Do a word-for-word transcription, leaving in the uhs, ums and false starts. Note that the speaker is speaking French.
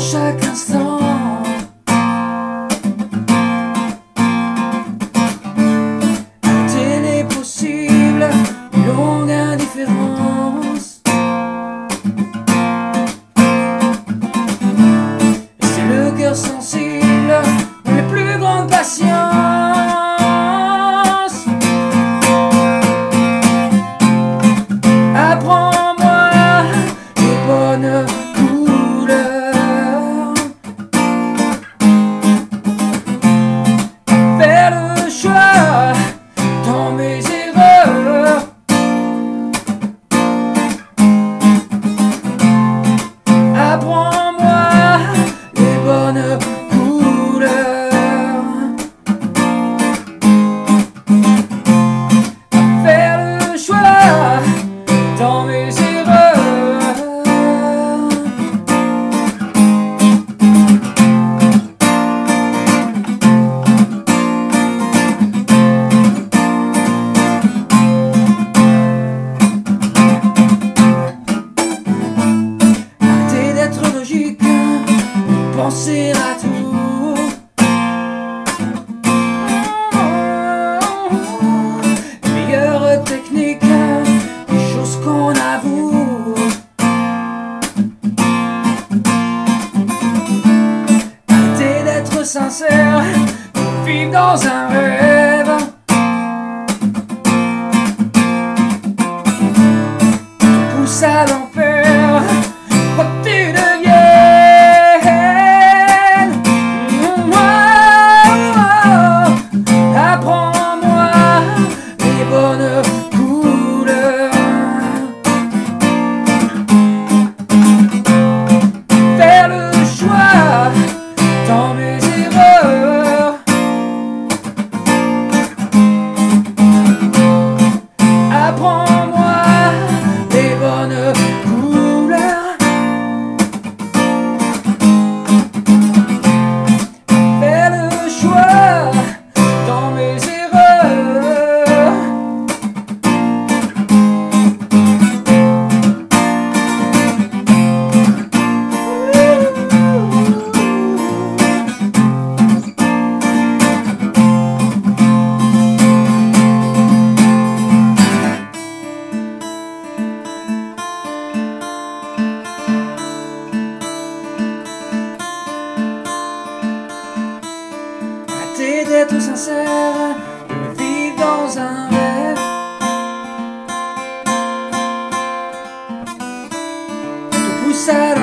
chaque instant. Arrêter les possibles, une longue indifférence. C'est le cœur sensible, les plus grandes patience. Apprends-moi les bonnes couleurs, faire le choix dans mes erreurs. Apprends-moi les bonnes couleurs, faire le choix dans mes erreurs. Arrêtez d'être logique, penser à tout. Meilleure technique, des choses qu'on avoue. Arrêtez d'être sincère, vivre dans un rêve. Te pousse à l'enfer, quoi que tu deviennes. Apprends-moi les bonnes couleurs, faire le choix dans mes erreurs. Apprends-moi les bonnes couleurs, faire le choix dans mes erreurs. Arrêtez d'être sincère, de vivre dans un rêve. Te pousse à